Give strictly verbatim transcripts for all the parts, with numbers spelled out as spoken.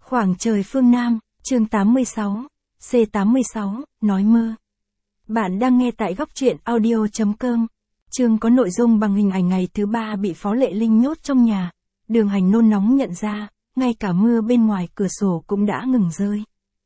Khoảng trời phương Nam, chương tám mươi sáu, C tám mươi sáu, nói mơ. Bạn đang nghe tại góc truyện audio.com. Chương có nội dung bằng hình ảnh ngày thứ ba bị Phó Lệ Linh nhốt trong nhà. Đường Hành nôn nóng nhận ra, ngay cả mưa bên ngoài cửa sổ cũng đã ngừng rơi.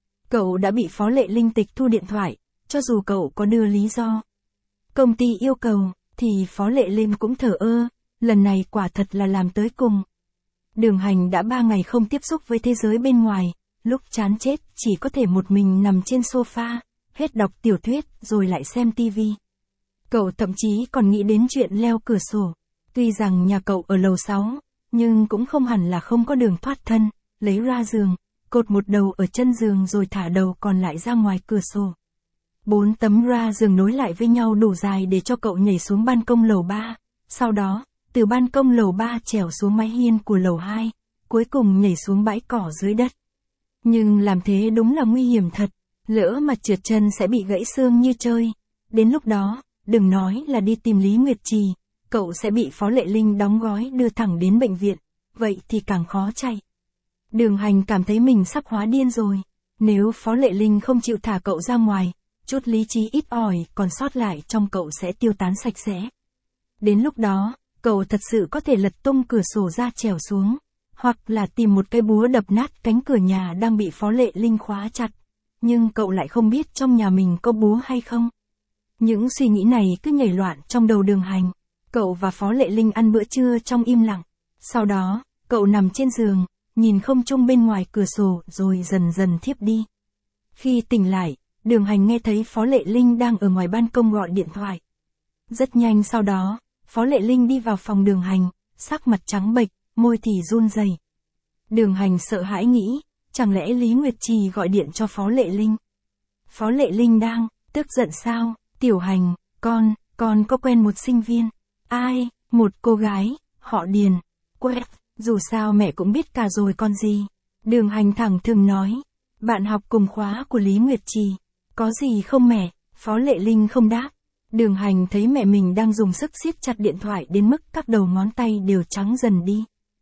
Cậu đã bị Phó Lệ Linh tịch thu điện thoại, cho dù cậu có đưa lý do. Công ty yêu cầu, thì Phó Lệ Linh cũng thờ ơ, lần này quả thật là làm tới cùng. Đường Hành đã ba ngày không tiếp xúc với thế giới bên ngoài, lúc chán chết chỉ có thể một mình nằm trên sofa, hết đọc tiểu thuyết rồi lại xem tivi. Cậu thậm chí còn nghĩ đến chuyện leo cửa sổ. Tuy rằng nhà cậu ở lầu sáu, nhưng cũng không hẳn là không có đường thoát thân, lấy ra giường, cột một đầu ở chân giường rồi thả đầu còn lại ra ngoài cửa sổ. Bốn tấm ra giường nối lại với nhau đủ dài để cho cậu nhảy xuống ban công lầu ba, sau đó, từ ban công lầu ba trèo xuống mái hiên của lầu hai, cuối cùng nhảy xuống bãi cỏ dưới đất. Nhưng làm thế đúng là nguy hiểm thật, lỡ mà trượt chân sẽ bị gãy xương như chơi. Đến lúc đó, đừng nói là đi tìm Lý Nguyệt Trì, cậu sẽ bị Phó Lệ Linh đóng gói đưa thẳng đến bệnh viện, vậy thì càng khó chạy. Đường Hành cảm thấy mình sắp hóa điên rồi, nếu Phó Lệ Linh không chịu thả cậu ra ngoài, chút lý trí ít ỏi còn sót lại trong cậu sẽ tiêu tán sạch sẽ. Đến lúc đó, cậu thật sự có thể lật tung cửa sổ ra trèo xuống, hoặc là tìm một cái búa đập nát cánh cửa nhà đang bị Phó Lệ Linh khóa chặt. Nhưng cậu lại không biết trong nhà mình có búa hay không. Những suy nghĩ này cứ nhảy loạn trong đầu Đường Hành. Cậu và Phó Lệ Linh ăn bữa trưa trong im lặng. Sau đó, cậu nằm trên giường, nhìn không trung bên ngoài cửa sổ rồi dần dần thiếp đi. Khi tỉnh lại, Đường Hành nghe thấy Phó Lệ Linh đang ở ngoài ban công gọi điện thoại. Rất nhanh sau đó, Phó Lệ Linh đi vào phòng Đường Hành, sắc mặt trắng bệch, môi thì run rẩy. Đường Hành sợ hãi nghĩ, chẳng lẽ Lý Nguyệt Trì gọi điện cho Phó Lệ Linh? Phó Lệ Linh đang, tức giận sao? Tiểu Hành, con, con có quen một sinh viên. Ai? Một cô gái, họ Điền. Quét, dù sao mẹ cũng biết cả rồi con gì. Đường Hành thẳng thừng nói, bạn học cùng khóa của Lý Nguyệt Trì. Có gì không mẹ? Phó Lệ Linh không đáp. Đường Hành thấy mẹ mình đang dùng sức siết chặt điện thoại đến mức các đầu ngón tay đều trắng dần đi.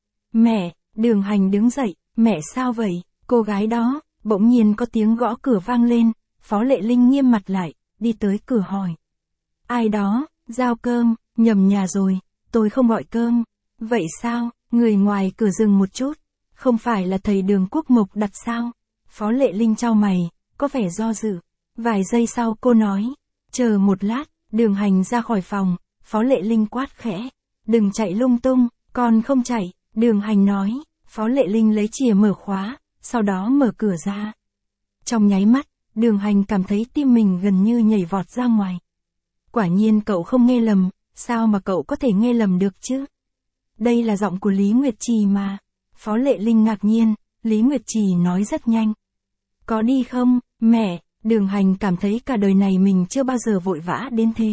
Mẹ, Đường Hành đứng dậy, mẹ sao vậy? Cô gái đó, bỗng nhiên có tiếng gõ cửa vang lên, Phó Lệ Linh nghiêm mặt lại, đi tới cửa hỏi. Ai đó, giao cơm, nhầm nhà rồi, tôi không gọi cơm. Vậy sao, người ngoài cửa dừng một chút, không phải là thầy Đường Quốc Mộc đặt sao? Phó Lệ Linh chau mày, có vẻ do dự. Vài giây sau cô nói, chờ một lát. Đường Hành ra khỏi phòng, Phó Lệ Linh quát khẽ, đừng chạy lung tung, con không chạy. Đường Hành nói, Phó Lệ Linh lấy chìa mở khóa, sau đó mở cửa ra. Trong nháy mắt, Đường Hành cảm thấy tim mình gần như nhảy vọt ra ngoài. Quả nhiên cậu không nghe lầm, sao mà cậu có thể nghe lầm được chứ? Đây là giọng của Lý Nguyệt Trì mà. Phó Lệ Linh ngạc nhiên, Lý Nguyệt Trì nói rất nhanh. Có đi không, mẹ? Đường Hành cảm thấy cả đời này mình chưa bao giờ vội vã đến thế.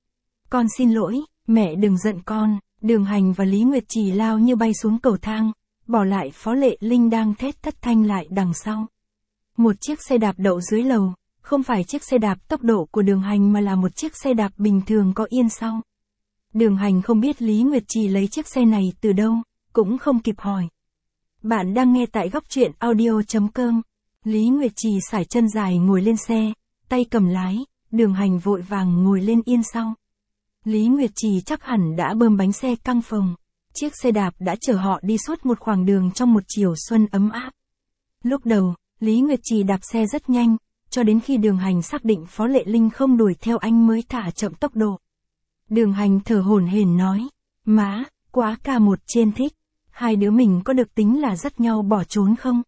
Con xin lỗi, mẹ đừng giận con. Đường Hành và Lý Nguyệt Trì lao như bay xuống cầu thang, bỏ lại Phó Lệ Linh đang thét thất thanh lại đằng sau. Một chiếc xe đạp đậu dưới lầu, không phải chiếc xe đạp tốc độ của Đường Hành mà là một chiếc xe đạp bình thường có yên sau. Đường Hành không biết Lý Nguyệt Trì lấy chiếc xe này từ đâu, cũng không kịp hỏi. Bạn đang nghe tại góc truyện audio.com. Lý Nguyệt Trì sải chân dài ngồi lên xe, tay cầm lái, Đường Hành vội vàng ngồi lên yên sau. Lý Nguyệt Trì chắc hẳn đã bơm bánh xe căng phồng. Chiếc xe đạp đã chở họ đi suốt một khoảng đường trong một chiều xuân ấm áp. Lúc đầu, Lý Nguyệt Trì đạp xe rất nhanh, cho đến khi Đường Hành xác định Phó Lệ Linh không đuổi theo anh mới thả chậm tốc độ. Đường Hành thở hổn hển nói, má, quá ca một trên thích, hai đứa mình có được tính là dắt nhau bỏ trốn không?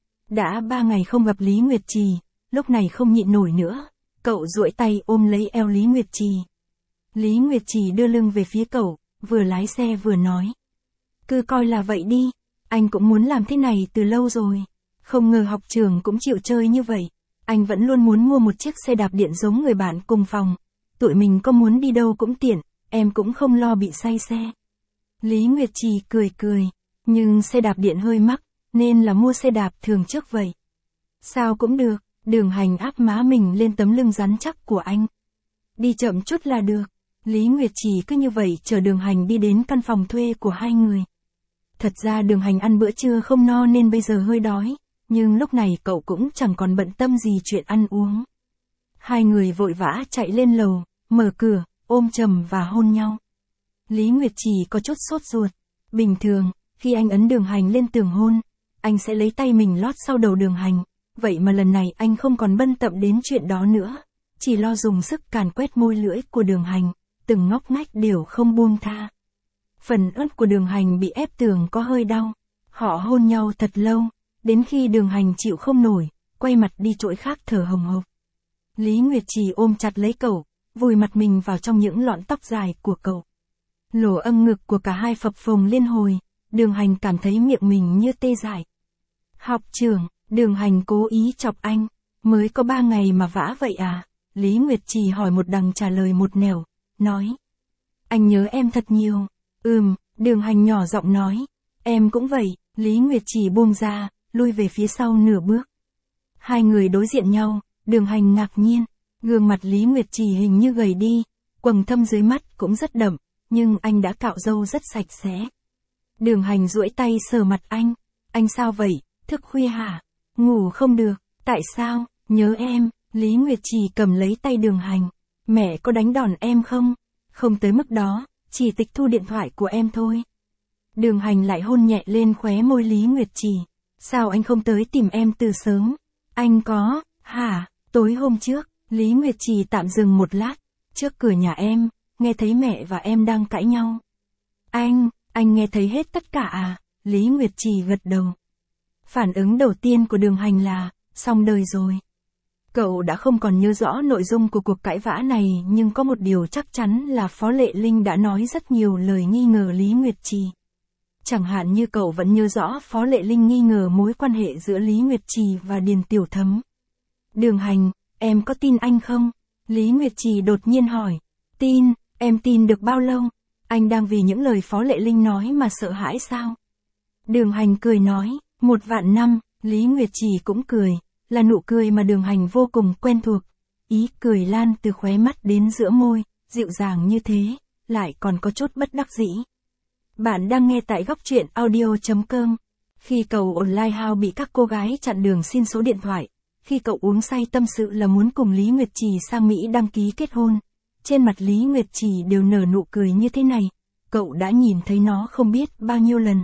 Đã ba ngày không gặp Lý Nguyệt Trì, lúc này không nhịn nổi nữa, cậu duỗi tay ôm lấy eo Lý Nguyệt Trì. Lý Nguyệt Trì đưa lưng về phía cậu, vừa lái xe vừa nói. Cứ coi là vậy đi, anh cũng muốn làm thế này từ lâu rồi. Không ngờ học trường cũng chịu chơi như vậy. Anh vẫn luôn muốn mua một chiếc xe đạp điện giống người bạn cùng phòng. Tụi mình có muốn đi đâu cũng tiện, em cũng không lo bị say xe. Lý Nguyệt Trì cười cười, nhưng xe đạp điện hơi mắc, nên là mua xe đạp thường trước vậy. Sao cũng được, Đường Hành áp má mình lên tấm lưng rắn chắc của anh. Đi chậm chút là được. Lý Nguyệt Trì cứ như vậy chờ Đường Hành đi đến căn phòng thuê của hai người. Thật ra Đường Hành ăn bữa trưa không no nên bây giờ hơi đói, nhưng lúc này cậu cũng chẳng còn bận tâm gì chuyện ăn uống. Hai người vội vã chạy lên lầu, mở cửa, ôm chầm và hôn nhau. Lý Nguyệt Trì có chút sốt ruột. Bình thường, khi anh ấn Đường Hành lên tường hôn, anh sẽ lấy tay mình lót sau đầu Đường Hành. Vậy mà lần này anh không còn bận tâm đến chuyện đó nữa, chỉ lo dùng sức càn quét môi lưỡi của Đường Hành, từng ngóc ngách đều không buông tha. Phần ớt của Đường Hành bị ép tường có hơi đau. Họ hôn nhau thật lâu, đến khi Đường Hành chịu không nổi, quay mặt đi chỗ khác thở hồng hộc. Lý Nguyệt Trì ôm chặt lấy cậu, vùi mặt mình vào trong những lọn tóc dài của cậu. Lỗ âm ngực của cả hai phập phồng liên hồi, Đường Hành cảm thấy miệng mình như tê dại. Học trưởng, Đường Hành cố ý chọc anh, mới có ba ngày mà vã vậy à? Lý Nguyệt Trì hỏi một đằng trả lời một nẻo, nói. Anh nhớ em thật nhiều. Ừm, Đường Hành nhỏ giọng nói. Em cũng vậy. Lý Nguyệt Trì buông ra, lui về phía sau nửa bước. Hai người đối diện nhau, Đường Hành ngạc nhiên. Gương mặt Lý Nguyệt Trì hình như gầy đi, quầng thâm dưới mắt cũng rất đậm, nhưng anh đã cạo râu rất sạch sẽ. Đường Hành duỗi tay sờ mặt anh. Anh sao vậy, thức khuya hả? Ngủ không được, tại sao? Nhớ em. Lý Nguyệt Trì cầm lấy tay Đường Hành. Mẹ có đánh đòn em không? Không tới mức đó, chỉ tịch thu điện thoại của em thôi. Đường Hành lại hôn nhẹ lên khóe môi Lý Nguyệt Trì. Sao anh không tới tìm em từ sớm? Anh có, hả? Tối hôm trước, Lý Nguyệt Trì tạm dừng một lát, trước cửa nhà em, nghe thấy mẹ và em đang cãi nhau. Anh, anh nghe thấy hết tất cả à? Lý Nguyệt Trì gật đầu. Phản ứng đầu tiên của Đường Hành là, xong đời rồi. Cậu đã không còn nhớ rõ nội dung của cuộc cãi vã này, nhưng có một điều chắc chắn là Phó Lệ Linh đã nói rất nhiều lời nghi ngờ Lý Nguyệt Trì. Chẳng hạn như cậu vẫn nhớ rõ Phó Lệ Linh nghi ngờ mối quan hệ giữa Lý Nguyệt Trì và Điền Tiểu Thấm. Đường Hành, em có tin anh không? Lý Nguyệt Trì đột nhiên hỏi. Tin, em tin được bao lâu? Anh đang vì những lời Phó Lệ Linh nói mà sợ hãi sao? Đường Hành cười nói, một vạn năm. Lý Nguyệt Trì cũng cười, là nụ cười mà Đường Hành vô cùng quen thuộc. Ý cười lan từ khóe mắt đến giữa môi, dịu dàng như thế, lại còn có chút bất đắc dĩ. Bạn đang nghe tại góc truyện audio chấm com. Khi cậu online house bị các cô gái chặn đường xin số điện thoại, khi cậu uống say tâm sự là muốn cùng Lý Nguyệt Trì sang Mỹ đăng ký kết hôn, trên mặt Lý Nguyệt Trì đều nở nụ cười như thế này, cậu đã nhìn thấy nó không biết bao nhiêu lần.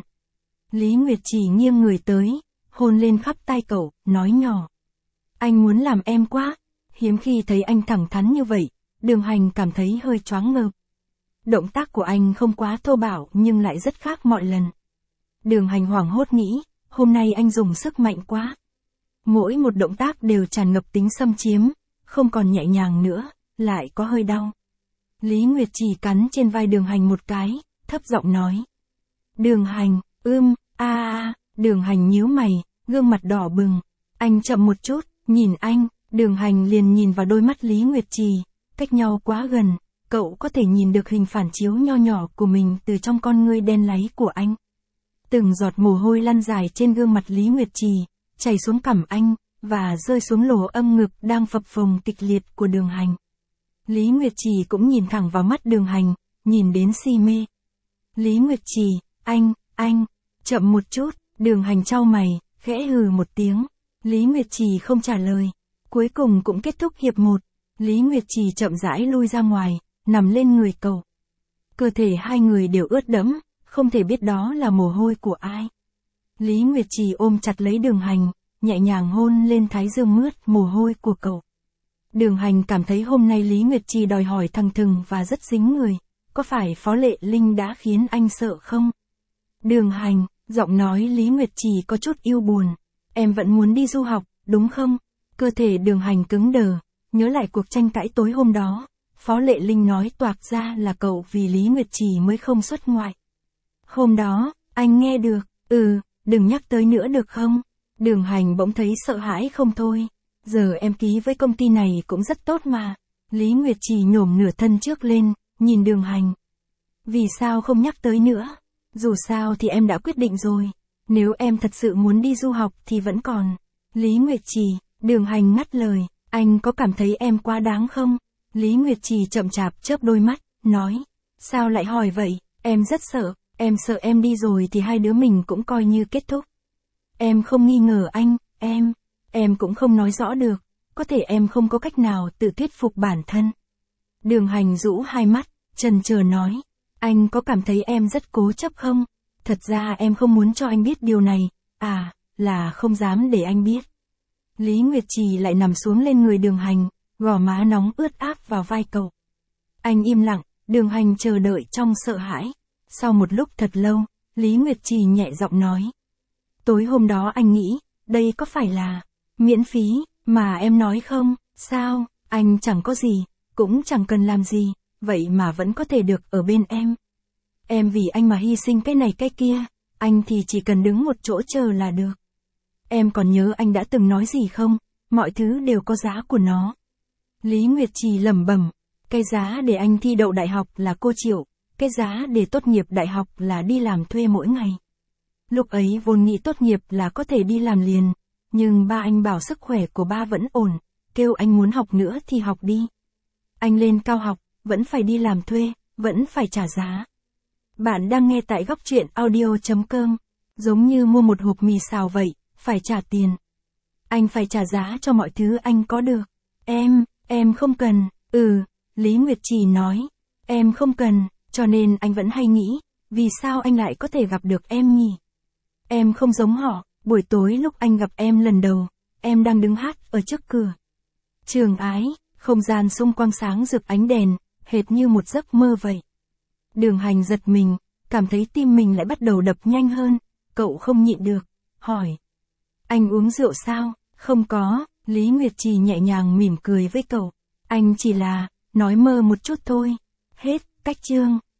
Lý Nguyệt Trì nghiêng người tới, hôn lên khắp tai cậu, nói nhỏ. Anh muốn làm em quá. Hiếm khi thấy anh thẳng thắn như vậy, Đường Hành cảm thấy hơi choáng ngợp. Động tác của anh không quá thô bạo nhưng lại rất khác mọi lần. Đường Hành hoảng hốt nghĩ, hôm nay anh dùng sức mạnh quá. Mỗi một động tác đều tràn ngập tính xâm chiếm, không còn nhẹ nhàng nữa, lại có hơi đau. Lý Nguyệt Trì cắn trên vai Đường Hành một cái, thấp giọng nói. Đường Hành, ưm, a a, Đường Hành nhíu mày, gương mặt đỏ bừng. Anh chậm một chút, nhìn anh. Đường Hành liền nhìn vào đôi mắt Lý Nguyệt Trì, cách nhau quá gần, cậu có thể nhìn được hình phản chiếu nho nhỏ của mình từ trong con ngươi đen láy của anh. Từng giọt mồ hôi lăn dài trên gương mặt Lý Nguyệt Trì, chảy xuống cằm anh, và rơi xuống lỗ âm ngực đang phập phồng kịch liệt của Đường Hành. Lý Nguyệt Trì cũng nhìn thẳng vào mắt Đường Hành, nhìn đến si mê. Lý Nguyệt Trì, anh, anh, chậm một chút. Đường Hành chau mày, khẽ hừ một tiếng. Lý Nguyệt Trì không trả lời. Cuối cùng cũng kết thúc hiệp một. Lý Nguyệt Trì chậm rãi lui ra ngoài, nằm lên người cậu. Cơ thể hai người đều ướt đẫm, không thể biết đó là mồ hôi của ai. Lý Nguyệt Trì ôm chặt lấy Đường Hành, nhẹ nhàng hôn lên thái dương mướt mồ hôi của cậu. Đường Hành cảm thấy hôm nay Lý Nguyệt Trì đòi hỏi thằng thừng và rất dính người. Có phải Phó Lệ Linh đã khiến anh sợ không? Đường Hành, giọng nói Lý Nguyệt Trì có chút yêu buồn. Em vẫn muốn đi du học, đúng không? Cơ thể Đường Hành cứng đờ, nhớ lại cuộc tranh cãi tối hôm đó. Phó Lệ Linh nói toạc ra là cậu vì Lý Nguyệt Trì mới không xuất ngoại. Hôm đó, anh nghe được, ừ, đừng nhắc tới nữa được không? Đường Hành bỗng thấy sợ hãi không thôi. Giờ em ký với công ty này cũng rất tốt mà. Lý Nguyệt Trì nhổm nửa thân trước lên, nhìn Đường Hành. Vì sao không nhắc tới nữa? Dù sao thì em đã quyết định rồi. Nếu em thật sự muốn đi du học thì vẫn còn. Lý Nguyệt Trì, Đường Hành ngắt lời, anh có cảm thấy em quá đáng không? Lý Nguyệt Trì chậm chạp chớp đôi mắt, nói, sao lại hỏi vậy? Em rất sợ, em sợ em đi rồi thì hai đứa mình cũng coi như kết thúc. Em không nghi ngờ anh, cũng không nói rõ được, có thể em không có cách nào tự thuyết phục bản thân. Đường Hành rũ hai mắt, chần chờ nói, anh có cảm thấy em rất cố chấp không? Thật ra em không muốn cho anh biết điều này, à, là không dám để anh biết. Lý Nguyệt Trì lại nằm xuống lên người Đường Hành, gò má nóng ướt át vào vai cậu. Anh im lặng, Đường Hành chờ đợi trong sợ hãi. Sau một lúc thật lâu, Lý Nguyệt Trì nhẹ giọng nói. Tối hôm đó anh nghĩ, đây có phải là miễn phí, mà em nói không, sao, anh chẳng có gì, cũng chẳng cần làm gì, vậy mà vẫn có thể được ở bên em. Em vì anh mà hy sinh cái này cái kia, anh thì chỉ cần đứng một chỗ chờ là được. Em còn nhớ anh đã từng nói gì không, mọi thứ đều có giá của nó. Lý Nguyệt Trì lẩm bẩm, cái giá để anh thi đậu đại học là cô Triệu, cái giá để tốt nghiệp đại học là đi làm thuê mỗi ngày. Lúc ấy vốn nghĩ tốt nghiệp là có thể đi làm liền, nhưng ba anh bảo sức khỏe của ba vẫn ổn, kêu anh muốn học nữa thì học đi. Anh lên cao học, vẫn phải đi làm thuê, vẫn phải trả giá. Bạn đang nghe tại góc truyện audio chấm com, giống như mua một hộp mì xào vậy, phải trả tiền. Anh phải trả giá cho mọi thứ anh có được. Em, em không cần, ừ, Lý Nguyệt Trì nói, em không cần, cho nên anh vẫn hay nghĩ, vì sao anh lại có thể gặp được em nhỉ? Em không giống họ, buổi tối lúc anh gặp em lần đầu, em đang đứng hát ở trước cửa. Trường Ái, không gian xung quanh sáng rực ánh đèn, hệt như một giấc mơ vậy. Đường Hành giật mình, cảm thấy tim mình lại bắt đầu đập nhanh hơn, cậu không nhịn được, hỏi. Anh uống rượu sao? Không có, Lý Nguyệt Trì nhẹ nhàng mỉm cười với cậu. Anh chỉ là, nói mơ một chút thôi. Hết, cách chương.